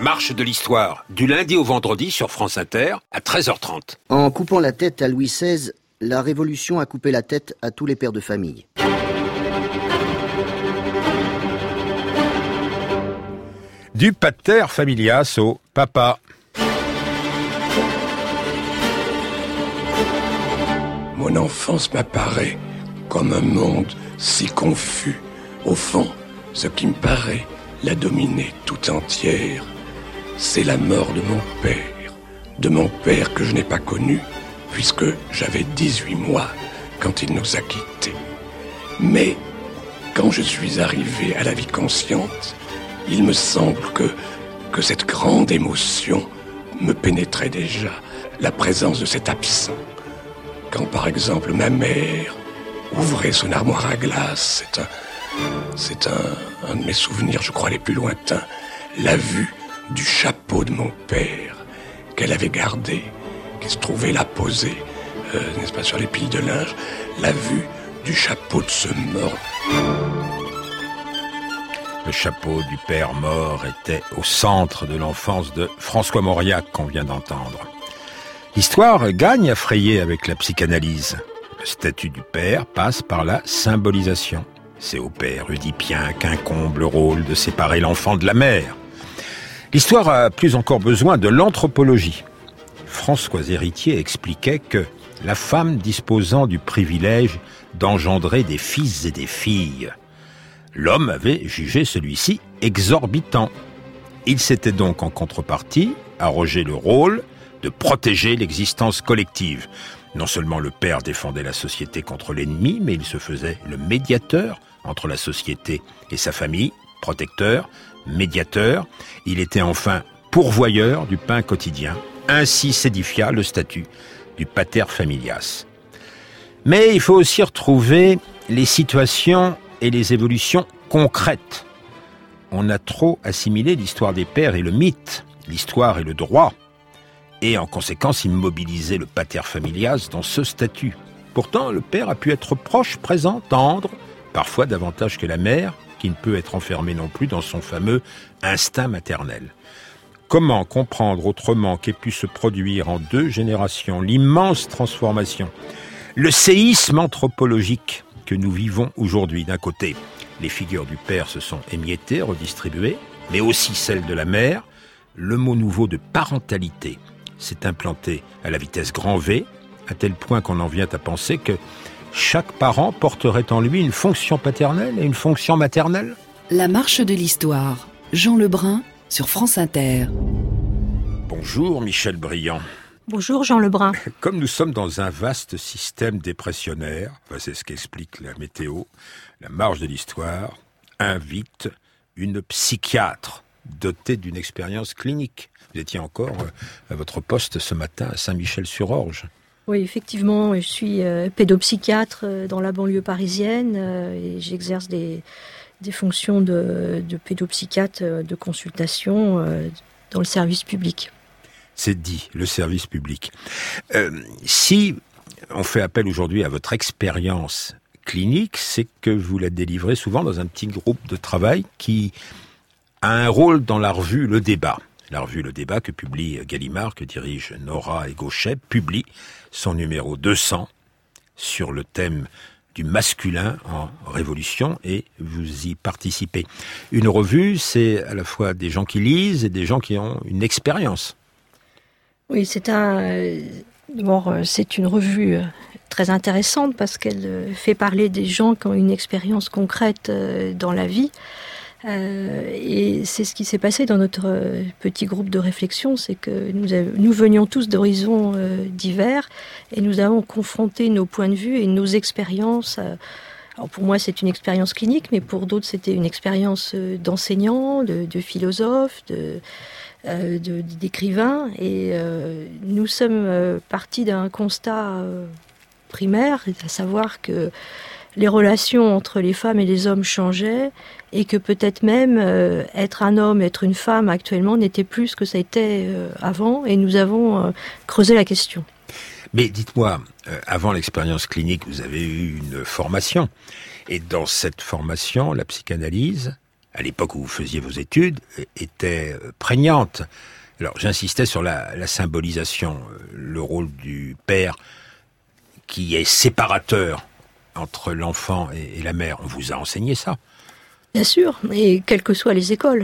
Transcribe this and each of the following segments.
marche de l'histoire, du lundi au vendredi sur France Inter, à 13h30. En coupant la tête à Louis XVI, la Révolution a coupé la tête à tous les pères de famille. Du pater familias au papa. Mon enfance m'apparaît comme un monde si confus. Au fond, ce qui me paraît la dominer tout entière, c'est la mort de mon père que je n'ai pas connu, puisque j'avais 18 mois quand il nous a quittés. Mais quand je suis arrivé à la vie consciente, il me semble que cette grande émotion me pénétrait déjà, la présence de cet absent. Quand par exemple ma mère ouvrait son armoire à glace, c'est un de mes souvenirs, je crois, les plus lointains, la vue du chapeau de mon père qu'elle avait gardé, qui se trouvait là posé, n'est-ce pas, sur les piles de linge, la vue du chapeau de ce mort. Le chapeau du père mort était au centre de l'enfance de François Mauriac qu'on vient d'entendre. L'histoire gagne à frayer avec la psychanalyse. Le statut du père passe par la symbolisation. C'est au père oedipien qu'incombe le rôle de séparer l'enfant de la mère. L'histoire a plus encore besoin de l'anthropologie. François Héritier expliquait que la femme disposant du privilège d'engendrer des fils et des filles, l'homme avait jugé celui-ci exorbitant. Il s'était donc en contrepartie arrogé le rôle de protéger l'existence collective. Non seulement le père défendait la société contre l'ennemi, mais il se faisait le médiateur entre la société et sa famille, protecteur, médiateur. Il était enfin pourvoyeur du pain quotidien. Ainsi s'édifia le statut du pater familias. Mais il faut aussi retrouver les situations et les évolutions concrètes. On a trop assimilé l'histoire des pères et le mythe, l'histoire et le droit, et en conséquence immobilisé le pater familias dans ce statut. Pourtant, le père a pu être proche, présent, tendre, parfois davantage que la mère, qui ne peut être enfermée non plus dans son fameux instinct maternel. Comment comprendre autrement qu'ait pu se produire en 2 générations l'immense transformation, le séisme anthropologique que nous vivons aujourd'hui? D'un côté, les figures du père se sont émiettées, redistribuées, mais aussi celles de la mère. Le mot nouveau de parentalité s'est implanté à la vitesse grand V, à tel point qu'on en vient à penser que chaque parent porterait en lui une fonction paternelle et une fonction maternelle. La marche de l'histoire. Jean Lebrun sur France Inter. Bonjour Michel Briand. Bonjour Jean Lebrun. Comme nous sommes dans un vaste système dépressionnaire, c'est ce qu'explique la météo, la marche de l'histoire invite une psychiatre dotée d'une expérience clinique. Vous étiez encore à votre poste ce matin à Saint-Michel-sur-Orge. Oui, effectivement, je suis pédopsychiatre dans la banlieue parisienne et j'exerce des fonctions de pédopsychiatre de consultation dans le service public. C'est dit, le service public. Si on fait appel aujourd'hui à votre expérience clinique, c'est que vous la délivrez souvent dans un petit groupe de travail qui a un rôle dans la revue Le Débat. La revue Le Débat que publie Gallimard, que dirige Nora et Gauchet, publie son numéro 200 sur le thème du masculin en révolution et vous y participez. Une revue, c'est à la fois des gens qui lisent et des gens qui ont une expérience. Oui, c'est une revue très intéressante parce qu'elle fait parler des gens qui ont une expérience concrète dans la vie. Et c'est ce qui s'est passé dans notre petit groupe de réflexion, c'est que nous venions tous d'horizons divers et nous avons confronté nos points de vue et nos expériences. Alors pour moi, c'est une expérience clinique, mais pour d'autres, c'était une expérience d'enseignant, de philosophe, d'écrivain. Et nous sommes partis d'un constat primaire, à savoir que les relations entre les femmes et les hommes changeaient et que peut-être même être un homme, être une femme actuellement n'était plus ce que ça était avant, et nous avons creusé la question. Mais dites-moi, avant l'expérience clinique, vous avez eu une formation, et dans cette formation, la psychanalyse à l'époque où vous faisiez vos études, était prégnante. Alors j'insistais sur la symbolisation, le rôle du père qui est séparateur entre l'enfant et la mère. On vous a enseigné ça? Bien sûr, et quelles que soient les écoles.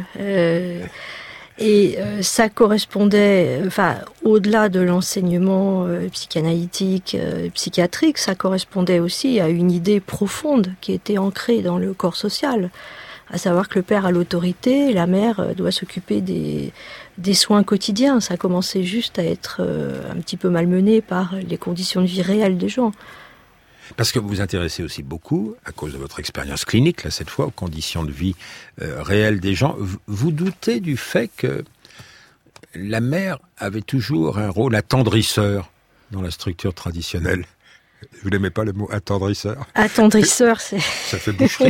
Ça correspondait, au-delà de l'enseignement psychanalytique, psychiatrique, ça correspondait aussi à une idée profonde qui était ancrée dans le corps social, à savoir que le père a l'autorité, la mère doit s'occuper des soins quotidiens. Ça commençait juste à être un petit peu malmené par les conditions de vie réelles des gens. Parce que vous vous intéressez aussi beaucoup, à cause de votre expérience clinique, là cette fois, aux conditions de vie réelles des gens. Vous doutez du fait que la mère avait toujours un rôle attendrisseur dans la structure traditionnelle? Vous n'aimez pas le mot attendrisseur? Attendrisseur, c'est... Ça fait boucherie.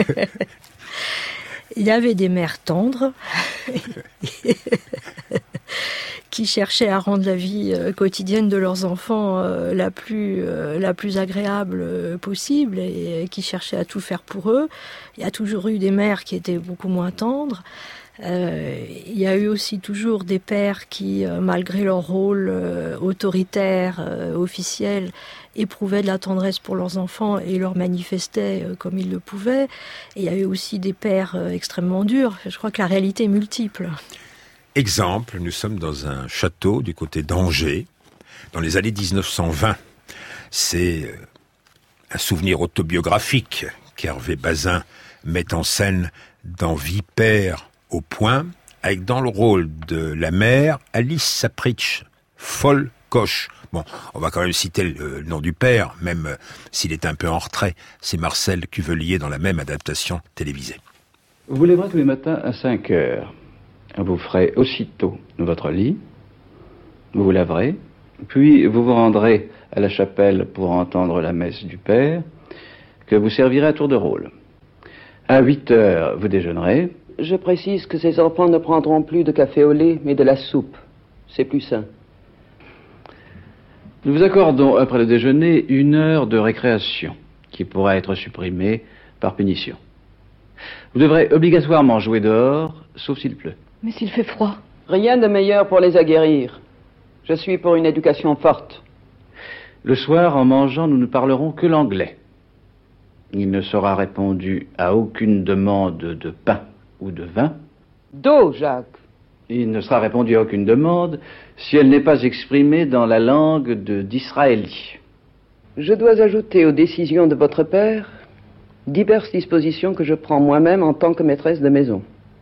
Il y avait des mères tendres qui cherchaient à rendre la vie quotidienne de leurs enfants la plus agréable possible et qui cherchaient à tout faire pour eux. Il y a toujours eu des mères qui étaient beaucoup moins tendres. Il y a eu aussi toujours des pères qui, malgré leur rôle autoritaire, officiel, éprouvaient de la tendresse pour leurs enfants et leur manifestaient comme ils le pouvaient. Et il y a eu aussi des pères extrêmement durs. Je crois que la réalité est multiple. Exemple, nous sommes dans un château du côté d'Angers, dans les années 1920. C'est un souvenir autobiographique qu'Hervé Bazin met en scène dans Vipère au point, avec dans le rôle de la mère Alice Sapritch, folle coche. Bon, on va quand même citer le nom du père, même s'il est un peu en retrait. C'est Marcel Cuvelier dans la même adaptation télévisée. Vous vous lèverez tous les matins à 5 heures. Vous ferez aussitôt votre lit, vous vous laverez, puis vous vous rendrez à la chapelle pour entendre la messe du Père, que vous servirez à tour de rôle. À 8 heures, vous déjeunerez. Je précise que ces enfants ne prendront plus de café au lait, mais de la soupe. C'est plus sain. Nous vous accordons, après le déjeuner, 1 heure de récréation, qui pourra être supprimée par punition. Vous devrez obligatoirement jouer dehors, sauf s'il pleut. Mais s'il fait froid? Rien de meilleur pour les aguerrir. Je suis pour une éducation forte. Le soir, en mangeant, nous ne parlerons que l'anglais. Il ne sera répondu à aucune demande de pain ou de vin. D'eau, Jacques. Il ne sera répondu à aucune demande si elle n'est pas exprimée dans la langue d'Israéli. Je dois ajouter aux décisions de votre père diverses dispositions que je prends moi-même en tant que maîtresse de maison.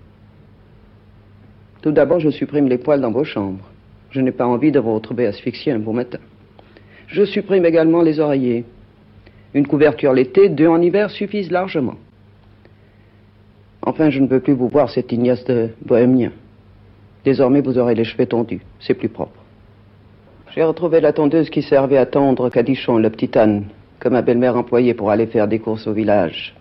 Tout d'abord, je supprime les poêles dans vos chambres. Je n'ai pas envie de vous retrouver asphyxié un beau matin. Je supprime également les oreillers. Une couverture l'été, 2 en hiver suffisent largement. Enfin, je ne peux plus vous voir cet ignace de bohémien. Désormais, vous aurez les cheveux tondus. C'est plus propre. J'ai retrouvé la tondeuse qui servait à tondre Cadichon, le petit âne, que ma belle-mère employait pour aller faire des courses au village.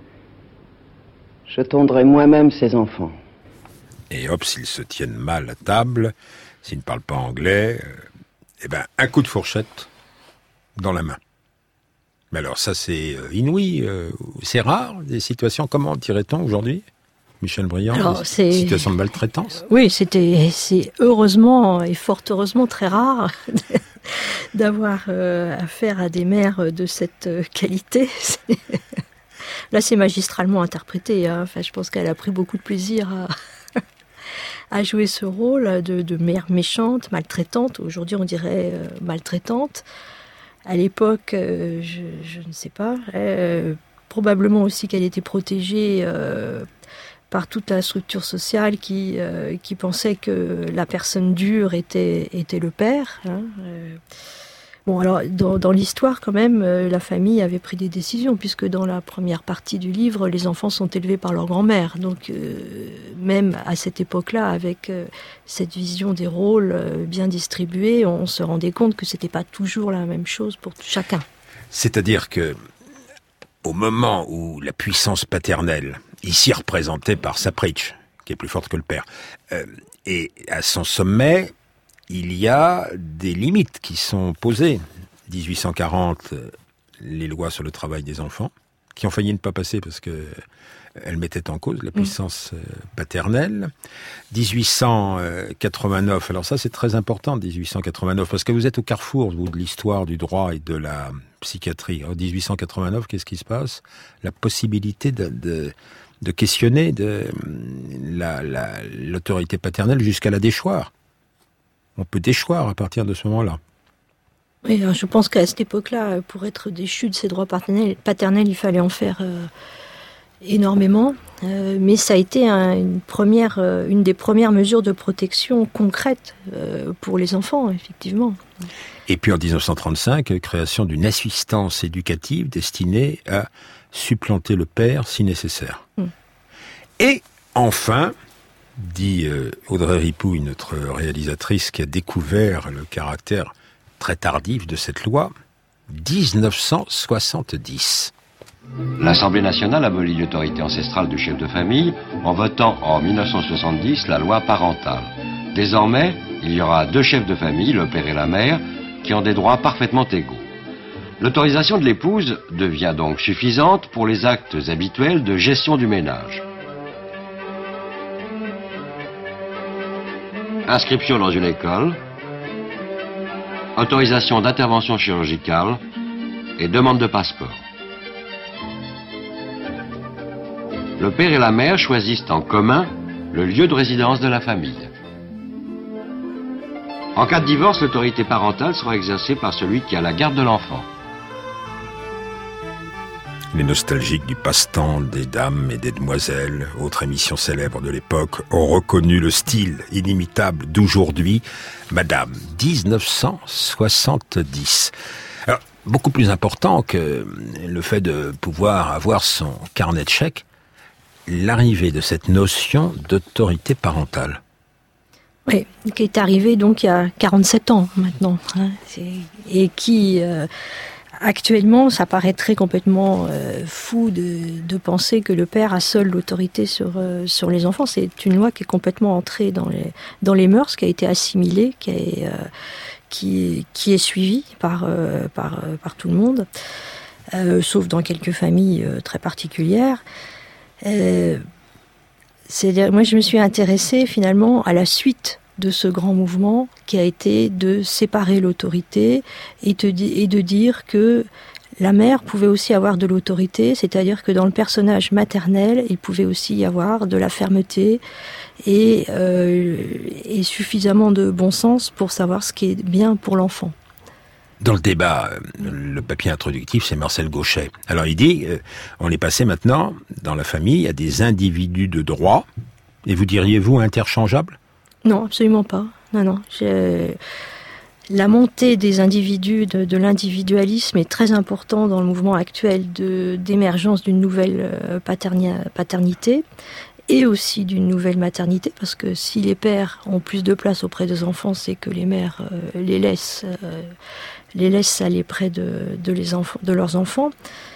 Je tondrai moi-même ses enfants. Et hop, s'ils se tiennent mal à table, s'ils ne parlent pas anglais, un coup de fourchette dans la main. Mais alors ça, c'est inouï, c'est rare, des situations, comment dirait-on aujourd'hui, Michel Briand, des situations de maltraitance? Oui, c'est heureusement et fort heureusement très rare d'avoir affaire à des mères de cette qualité. Là, c'est magistralement interprété. Hein. Enfin, je pense qu'elle a pris beaucoup de plaisir à jouer ce rôle de mère méchante, maltraitante. Aujourd'hui, on dirait maltraitante. À l'époque, je ne sais pas. Probablement aussi qu'elle était protégée par toute la structure sociale qui pensait que la personne dure était le père. Hein. Bon, alors, dans l'histoire, quand même, la famille avait pris des décisions, puisque dans la première partie du livre, les enfants sont élevés par leur grand-mère. Donc, même à cette époque-là, avec cette vision des rôles bien distribués, on se rendait compte que c'était pas toujours la même chose pour chacun. C'est-à-dire que, au moment où la puissance paternelle, ici représentée par Sapritch, qui est plus forte que le père, est à son sommet, il y a des limites qui sont posées. 1840, les lois sur le travail des enfants, qui ont failli ne pas passer parce que elle mettait en cause la puissance paternelle. 1889, alors ça c'est très important, 1889, parce que vous êtes au carrefour, vous, de l'histoire du droit et de la psychiatrie. En 1889, qu'est-ce qui se passe? La possibilité de questionner l'autorité paternelle jusqu'à la déchoir. On peut déchoir à partir de ce moment-là. Oui, je pense qu'à cette époque-là, pour être déchu de ses droits paternels, il fallait en faire énormément. Mais ça a été une des premières mesures de protection concrètes pour les enfants, effectivement. Et puis en 1935, création d'une assistance éducative destinée à supplanter le père si nécessaire. Et enfin, dit Audrey Ripouille, notre réalisatrice qui a découvert le caractère très tardif de cette loi, 1970. L'Assemblée nationale abolit l'autorité ancestrale du chef de famille en votant en 1970 la loi parentale. Désormais, il y aura 2 chefs de famille, le père et la mère, qui ont des droits parfaitement égaux. L'autorisation de l'épouse devient donc suffisante pour les actes habituels de gestion du ménage. Inscription dans une école, autorisation d'intervention chirurgicale et demande de passeport. Le père et la mère choisissent en commun le lieu de résidence de la famille. En cas de divorce, l'autorité parentale sera exercée par celui qui a la garde de l'enfant. Les nostalgiques du passe-temps des dames et des demoiselles, autre émission célèbre de l'époque, ont reconnu le style inimitable d'aujourd'hui, Madame, 1970. Alors, beaucoup plus important que le fait de pouvoir avoir son carnet de chèques, l'arrivée de cette notion d'autorité parentale. Oui, qui est arrivée donc il y a 47 ans maintenant, et qui... Actuellement, ça paraîtrait complètement fou de penser que le père a seul l'autorité sur les enfants. C'est une loi qui est complètement entrée dans les mœurs, qui a été assimilée, qui est suivie par tout le monde, sauf dans quelques familles très particulières. Moi, je me suis intéressée finalement à la suite de ce grand mouvement qui a été de séparer l'autorité et de dire que la mère pouvait aussi avoir de l'autorité, c'est-à-dire que dans le personnage maternel, il pouvait aussi y avoir de la fermeté et suffisamment de bon sens pour savoir ce qui est bien pour l'enfant. Dans le débat, le papier introductif, c'est Marcel Gauchet. Alors il dit, on est passé maintenant, dans la famille, à des individus de droit, et vous diriez-vous interchangeables ? Non, absolument pas. Non. La montée des individus, de l'individualisme est très important dans le mouvement actuel d'émergence d'une nouvelle paternité et aussi d'une nouvelle maternité, parce que si les pères ont plus de place auprès des enfants, c'est que les mères les laissent aller près de leurs enfants.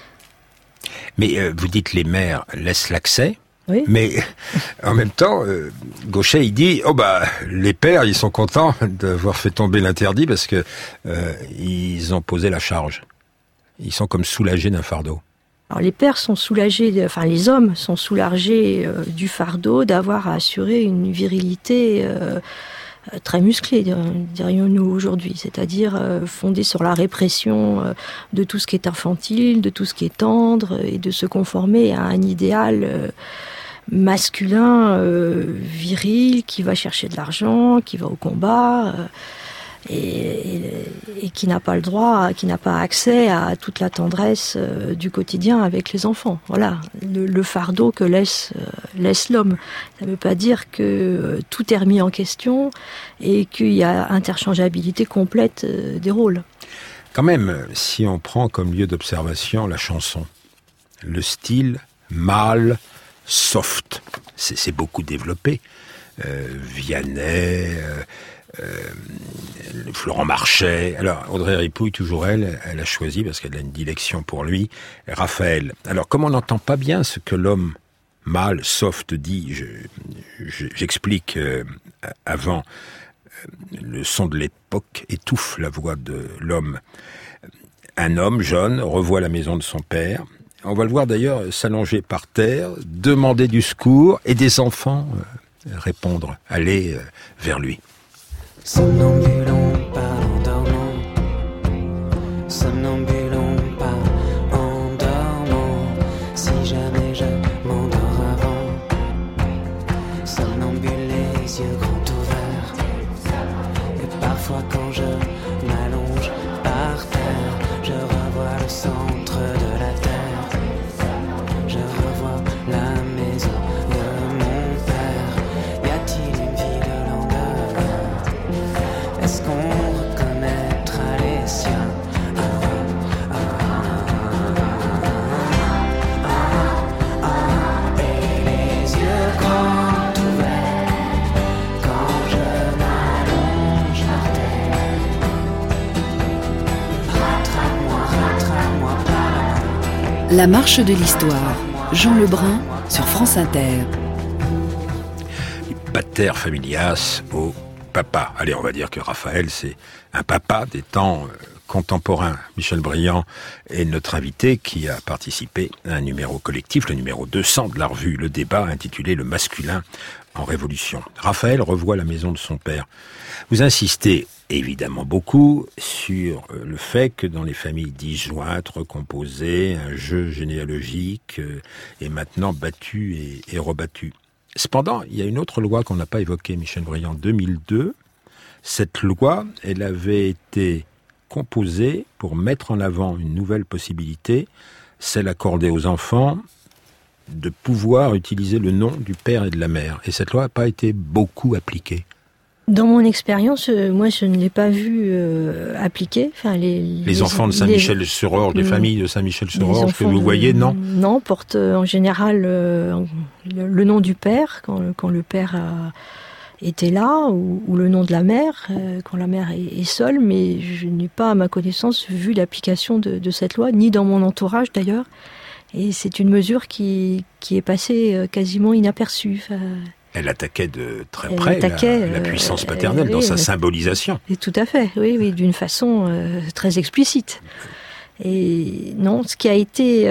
Mais vous dites les mères laissent l'accès. Oui. Mais en même temps, Gauchet il dit les pères ils sont contents d'avoir fait tomber l'interdit parce que ils ont posé la charge. Ils sont comme soulagés d'un fardeau. Alors les pères sont soulagés, les hommes sont soulagés du fardeau d'avoir à assurer une virilité très musclée, dirions-nous aujourd'hui, c'est-à-dire fondée sur la répression de tout ce qui est infantile, de tout ce qui est tendre, et de se conformer à un idéal masculin, viril, qui va chercher de l'argent, qui va au combat, et qui n'a pas le droit, qui n'a pas accès à toute la tendresse du quotidien avec les enfants. Voilà, le fardeau que laisse l'homme. Ça ne veut pas dire que tout est remis en question et qu'il y a interchangeabilité complète des rôles. Quand même, si on prend comme lieu d'observation la chanson, le style mâle, soft, c'est beaucoup développé. Vianney... Florent Marchais. Alors, Audrey Ripouille, toujours elle a choisi, parce qu'elle a une dilection pour lui, Raphaël. Alors, comme on n'entend pas bien ce que l'homme mâle, soft dit, j'explique avant, le son de l'époque étouffe la voix de l'homme. Un homme jeune revoit la maison de son père, On va le voir d'ailleurs s'allonger par terre, demander du secours et des enfants répondre, aller vers lui. Somnambulons pas en dormant, somnambulons pas en dormant, si jamais je m'endors avant, somnambule les yeux grands ouverts, et parfois quand je m'allonge par terre, je revois le centre de la terre, je revois la maison de mon père. Y a-t-il une vie de longueur? Est-ce qu'on reconnaîtra les siens? Et les yeux grands ouverts quand je m'allonge par terre. Rattrape-moi par la main. La marche de l'histoire. Jean Lebrun sur France Inter. Pater familias au papa. Allez, on va dire que Raphaël, c'est un papa des temps contemporains. Michel Briand est notre invité qui a participé à un numéro collectif, le numéro 200 de la revue Le Débat, intitulé « Le masculin en révolution ». Raphaël revoit la maison de son père. Vous insistez évidemment beaucoup sur le fait que dans les familles disjointes, recomposées, un jeu généalogique est maintenant battu et rebattu. Cependant, il y a une autre loi qu'on n'a pas évoquée, Michel Briand, 2002. Cette loi, elle avait été composée pour mettre en avant une nouvelle possibilité, celle accordée aux enfants de pouvoir utiliser le nom du père et de la mère. Et cette loi n'a pas été beaucoup appliquée. Dans mon expérience, moi, je ne l'ai pas vu appliqué. Enfin, les enfants de Saint-Michel-sur-Orge, des familles de Saint-Michel-sur-Orge que vous voyez, non? Non, portent en général le nom du père, quand le père était là, ou le nom de la mère, quand la mère est seule, mais je n'ai pas, à ma connaissance, vu l'application de cette loi, ni dans mon entourage d'ailleurs. Et c'est une mesure qui est passée quasiment inaperçue. Elle attaquait de très près la puissance paternelle dans sa symbolisation. Et tout à fait, oui, d'une façon très explicite. Et non, ce qui a été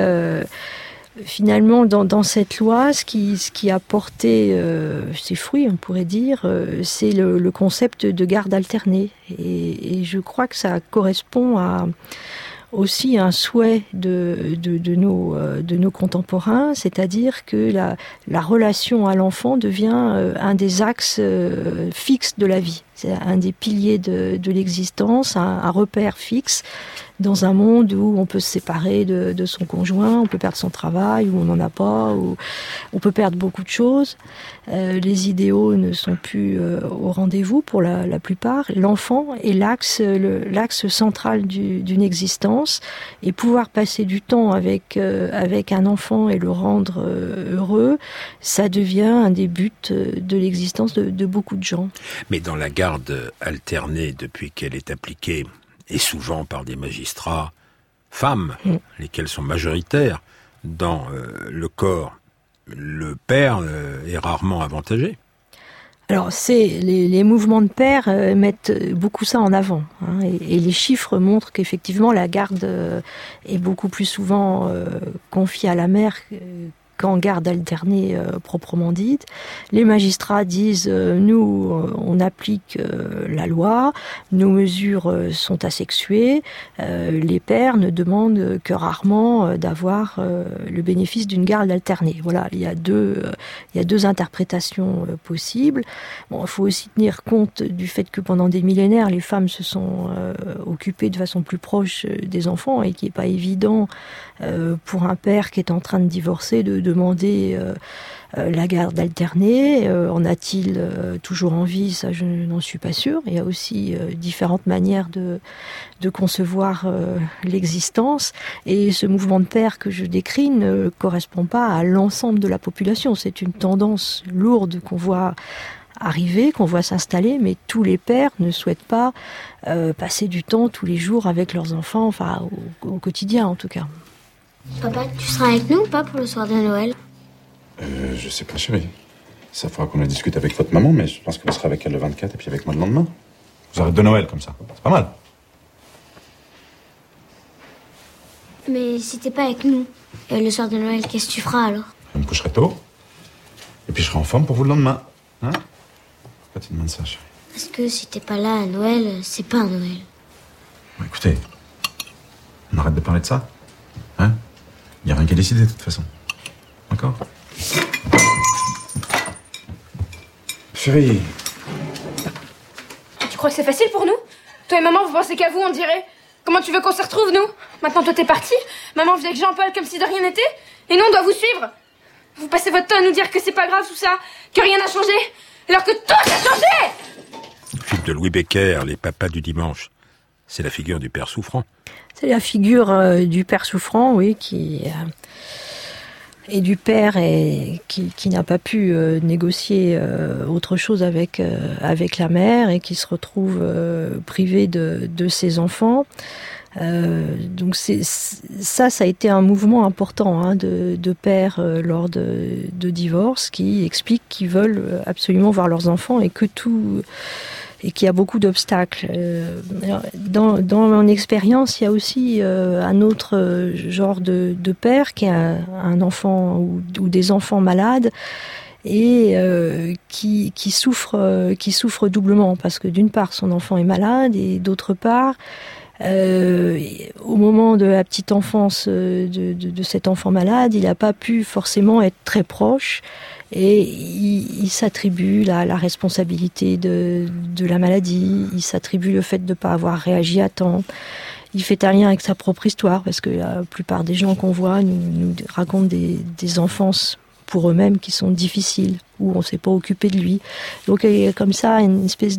finalement dans cette loi, ce qui a porté ses fruits, on pourrait dire, c'est le concept de garde alternée. Et je crois que ça correspond à aussi un souhait de nos contemporains, c'est-à-dire que la relation à l'enfant devient un des axes fixes de la vie. C'est un des piliers de l'existence, un repère fixe dans un monde où on peut se séparer de son conjoint, on peut perdre son travail, où on n'en a pas, où on peut perdre beaucoup de choses. Les idéaux ne sont plus au rendez-vous pour la plupart. L'enfant est l'axe central d'une existence, et pouvoir passer du temps avec un enfant et le rendre heureux, ça devient un des buts de l'existence de beaucoup de gens. Mais dans la garde alternée, depuis qu'elle est appliquée, et souvent par des magistrats femmes, lesquels sont majoritaires dans le corps, le père est rarement avantagé. Alors, les mouvements de père mettent beaucoup ça en avant, hein, et les chiffres montrent qu'effectivement la garde est beaucoup plus souvent confiée à la mère qu'en garde alternée proprement dite. Les magistrats disent nous, on applique la loi, nos mesures sont asexuées, les pères ne demandent que rarement d'avoir le bénéfice d'une garde alternée. Voilà, il y a deux interprétations possibles. Bon, il faut aussi tenir compte du fait que pendant des millénaires, les femmes se sont occupées de façon plus proche des enfants, et qu'il n'est pas évident pour un père qui est en train de divorcer de demander la garde alternée. En a-t-il toujours envie? Ça, je n'en suis pas sûre. Il y a aussi différentes manières de concevoir l'existence. Et ce mouvement de père que je décris ne correspond pas à l'ensemble de la population. C'est une tendance lourde qu'on voit arriver, qu'on voit s'installer, mais tous les pères ne souhaitent pas passer du temps tous les jours avec leurs enfants, enfin au quotidien en tout cas. Papa, tu seras avec nous ou pas pour le soir de Noël? Je sais pas, chérie. Ça fera qu'on en discute avec votre maman, mais je pense que vous serez avec elle le 24 et puis avec moi le lendemain. Vous arrêtez de Noël comme ça. C'est pas mal. Mais si t'es pas avec nous, le soir de Noël, qu'est-ce que tu feras alors? Je me coucherai tôt. Et puis je serai en forme pour vous le lendemain. Hein? Pourquoi tu demandes ça, chérie? Parce que si t'es pas là à Noël, c'est pas un Noël. Bon, écoutez, on arrête de parler de ça. Hein? Il n'y a rien qu'à décider de toute façon. D'accord? Chérie. Tu crois que c'est facile pour nous? Toi et maman, vous pensez qu'à vous, on dirait. Comment tu veux qu'on se retrouve, nous? Maintenant, toi, t'es parti. Maman vit avec Jean-Paul comme si de rien n'était. Et nous, on doit vous suivre. Vous passez votre temps à nous dire que c'est pas grave tout ça, que rien n'a changé, alors que tout a changé! Le film de Louis Becker, Les papas du dimanche, c'est la figure du père souffrant. C'est la figure du père souffrant, oui, et du père qui n'a pas pu négocier autre chose avec la mère et qui se retrouve privé de ses enfants. Donc ça a été un mouvement important de pères lors de divorce qui expliquent qu'ils veulent absolument voir leurs enfants et qu'il y a beaucoup d'obstacles. Dans mon expérience, il y a aussi un autre genre de père qui a un enfant ou des enfants malades et qui souffre doublement parce que d'une part son enfant est malade et d'autre part au moment de la petite enfance de cet enfant malade, il n'a pas pu forcément être très proche et il s'attribue la responsabilité de la maladie, il s'attribue le fait de ne pas avoir réagi à temps. Il fait un lien avec sa propre histoire parce que la plupart des gens qu'on voit nous racontent des enfances pour eux-mêmes qui sont difficiles, où on ne s'est pas occupé de lui. Donc il y a comme ça une espèce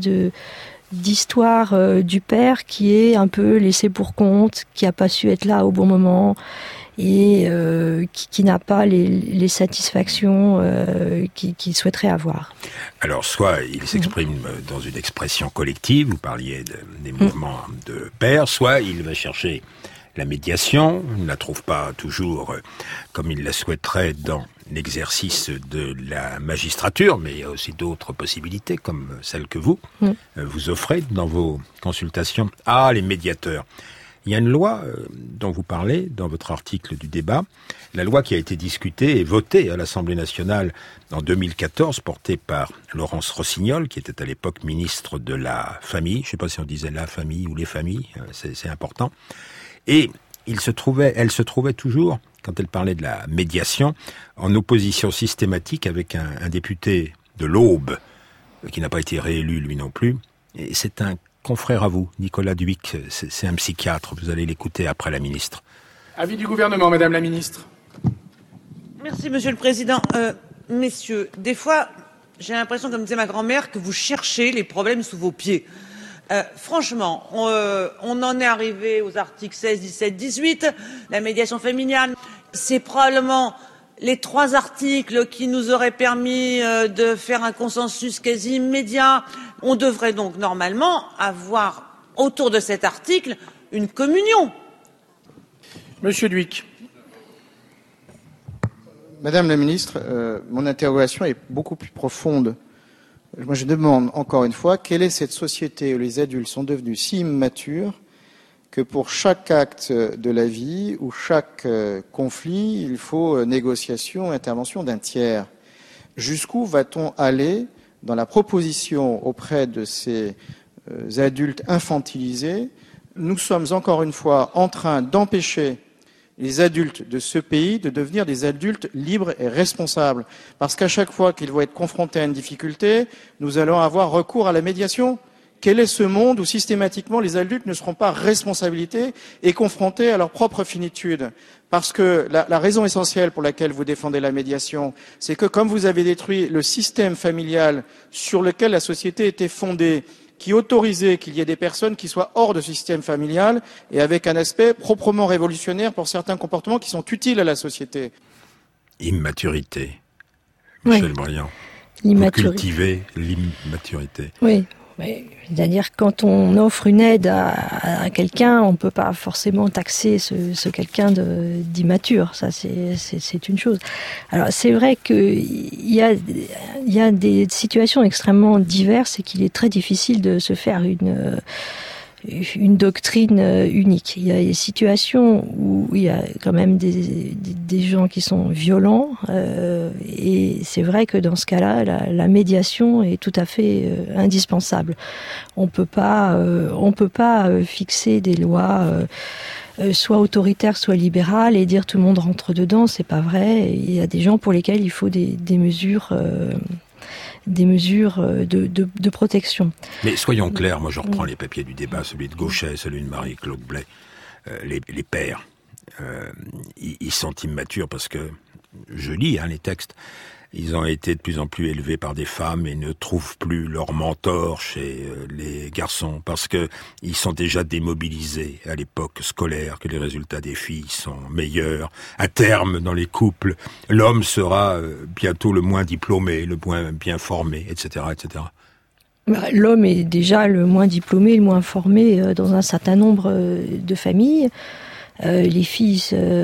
d'histoire du père qui est un peu laissé pour compte, qui n'a pas su être là au bon moment et qui n'a pas les satisfactions qu'il souhaiterait avoir. Alors, soit il s'exprime dans une expression collective, vous parliez des mouvements de pères, soit il va chercher la médiation, il ne la trouve pas toujours comme il la souhaiterait dans l'exercice de la magistrature, mais il y a aussi d'autres possibilités comme celles que vous offrez dans vos consultations. Ah, les médiateurs. Il y a une loi dont vous parlez dans votre article du débat, la loi qui a été discutée et votée à l'Assemblée nationale en 2014, portée par Laurence Rossignol, qui était à l'époque ministre de la Famille. Je ne sais pas si on disait la famille ou les familles, c'est important. Et elle se trouvait toujours, quand elle parlait de la médiation, en opposition systématique avec un député de l'Aube, qui n'a pas été réélu lui non plus. Et c'est un confrère à vous, Nicolas Dhuicq, c'est un psychiatre, vous allez l'écouter après la ministre. Avis du gouvernement, Madame la ministre. Merci, Monsieur le Président. Messieurs, des fois, j'ai l'impression, comme disait ma grand-mère, que vous cherchez les problèmes sous vos pieds. Franchement, on en est arrivé aux articles 16, 17, 18, la médiation familiale. C'est probablement les 3 articles qui nous auraient permis de faire un consensus quasi immédiat. On devrait donc normalement avoir autour de cet article une communion. Monsieur Dhuicq. Madame la ministre, mon interrogation est beaucoup plus profonde. Moi, je demande encore une fois, quelle est cette société où les adultes sont devenus si immatures que pour chaque acte de la vie ou chaque conflit, il faut négociation, intervention d'un tiers. Jusqu'où va-t-on aller dans la proposition auprès de ces adultes infantilisés? Nous sommes encore une fois en train d'empêcher les adultes de ce pays de devenir des adultes libres et responsables. Parce qu'à chaque fois qu'ils vont être confrontés à une difficulté, nous allons avoir recours à la médiation. Quel est ce monde où systématiquement les adultes ne seront pas responsabilités et confrontés à leur propre finitude? Parce que la raison essentielle pour laquelle vous défendez la médiation, c'est que comme vous avez détruit le système familial sur lequel la société était fondée, qui autorisait qu'il y ait des personnes qui soient hors de ce système familial et avec un aspect proprement révolutionnaire pour certains comportements qui sont utiles à la société. Immaturité. Michel Briand. Vous cultivez l'immaturité. Oui. C'est-à-dire quand on offre une aide à quelqu'un, on ne peut pas forcément taxer ce quelqu'un d'immature. Ça, c'est une chose. Alors, c'est vrai qu'il y a des situations extrêmement diverses et qu'il est très difficile de se faire une doctrine unique. Il y a des situations où il y a quand même des gens qui sont violents, et c'est vrai que dans ce cas-là, la médiation est tout à fait indispensable. On peut pas fixer des lois soit autoritaires, soit libérales et dire tout le monde rentre dedans. C'est pas vrai. Il y a des gens pour lesquels il faut des mesures de protection. Mais soyons clairs, moi je reprends les papiers du débat, celui de Gauchet, celui de Marie-Claude Blais. Les pères, ils sont immatures parce que, je lis les textes, ils ont été de plus en plus élevés par des femmes et ne trouvent plus leur mentor chez les garçons parce que ils sont déjà démobilisés à l'époque scolaire, que les résultats des filles sont meilleurs. À terme, dans les couples, l'homme sera bientôt le moins diplômé, le moins bien formé, etc., etc. L'homme est déjà le moins diplômé, le moins formé dans un certain nombre de familles. Les filles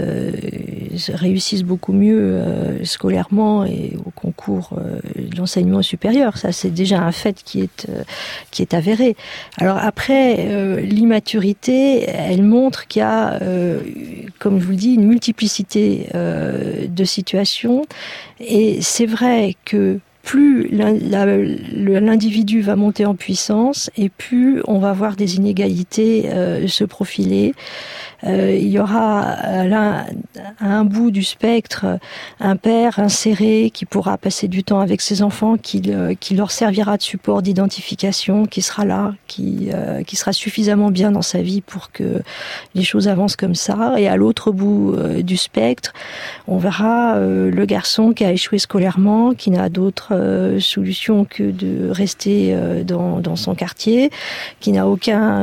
réussissent beaucoup mieux scolairement et au concours de l'enseignement supérieur. Ça, c'est déjà un fait qui est avéré. Alors après, l'immaturité, elle montre qu'il y a, comme je vous le dis, une multiplicité de situations. Et c'est vrai que plus l'individu va monter en puissance et plus on va voir des inégalités se profiler. Il y aura à un bout du spectre un père inséré qui pourra passer du temps avec ses enfants, qui leur servira de support d'identification, qui sera là, qui sera suffisamment bien dans sa vie pour que les choses avancent comme ça. Et à l'autre bout du spectre, on verra le garçon qui a échoué scolairement, qui n'a d'autre solution que de rester dans son quartier, qui n'a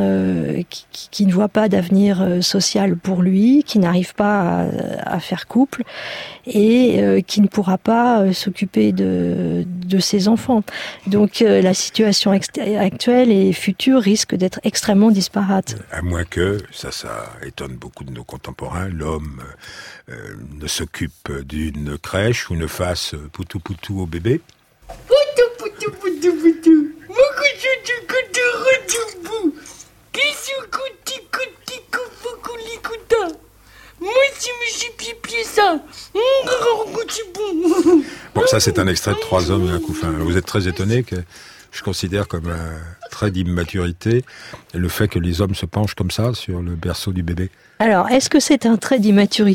qui ne voit pas d'avenir social pour lui, qui n'arrive pas à faire couple et qui ne pourra pas s'occuper de ses enfants. Donc la situation actuelle et future risque d'être extrêmement disparate. À moins que, ça étonne beaucoup de nos contemporains, l'homme ne s'occupe d'une crèche ou ne fasse poutou-poutou au bébé. Poutou-poutou-poutou-poutou, Bon, ça c'est un extrait de 3 hommes et un couffin. Vous êtes très étonné que je considère comme un trait d'immaturité le fait que les hommes se penchent comme ça sur le berceau du bébé. Alors, est-ce que c'est un trait d'immaturité ?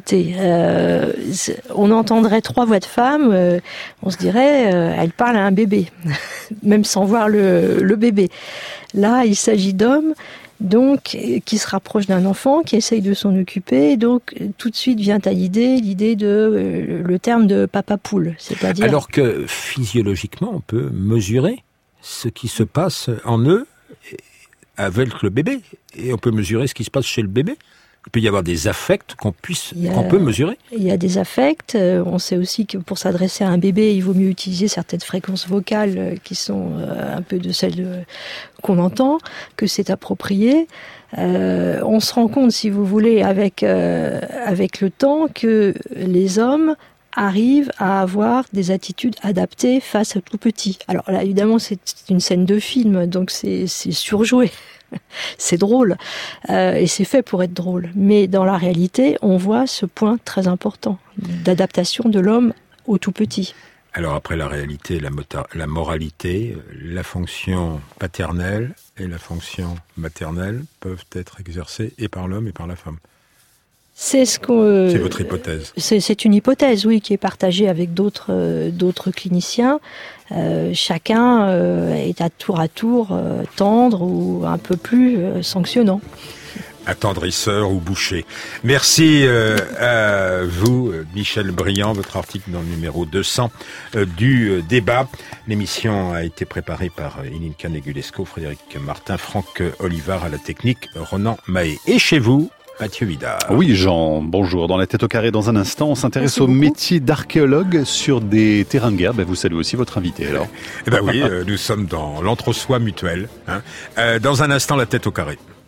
On entendrait 3 voix de femmes, on se dirait, elles parlent à un bébé, même sans voir le bébé. Là, il s'agit d'hommes, donc, qui se rapprochent d'un enfant, qui essaye de s'en occuper, donc tout de suite vient à l'idée de le terme de papa poule, c'est-à-dire... Alors que physiologiquement, on peut mesurer ce qui se passe en eux avec le bébé, et on peut mesurer ce qui se passe chez le bébé. Il peut y avoir des affects qu'on peut mesurer. Il y a des affects. On sait aussi que pour s'adresser à un bébé, il vaut mieux utiliser certaines fréquences vocales qui sont un peu de celles qu'on entend, que c'est approprié. On se rend compte, si vous voulez, avec le temps, que les hommes arrivent à avoir des attitudes adaptées face au tout petit. Alors là, évidemment, c'est une scène de film, donc c'est surjoué. C'est drôle, et c'est fait pour être drôle. Mais dans la réalité, on voit ce point très important d'adaptation de l'homme au tout petit. Alors après la réalité, la moralité, la fonction paternelle et la fonction maternelle peuvent être exercées et par l'homme et par la femme. C'est votre hypothèse. C'est une hypothèse, oui, qui est partagée avec d'autres cliniciens. Chacun est à tour tendre ou un peu plus sanctionnant. Attendrisseur ou boucher. Merci à vous, Michel Briand, votre article dans le numéro 200 du débat. L'émission a été préparée par Ilinka Negulesco, Frédéric Martin, Franck Olivard à la technique, Ronan Mahé. Et chez vous, Mathieu Vidard. Oui, Jean, bonjour. Dans la tête au carré, dans un instant, on s'intéresse au métier d'archéologue sur des terrains de guerre. Vous saluez aussi votre invité, alors. Eh ben oui, nous sommes dans l'entre-soi mutuel. Dans un instant, la tête au carré.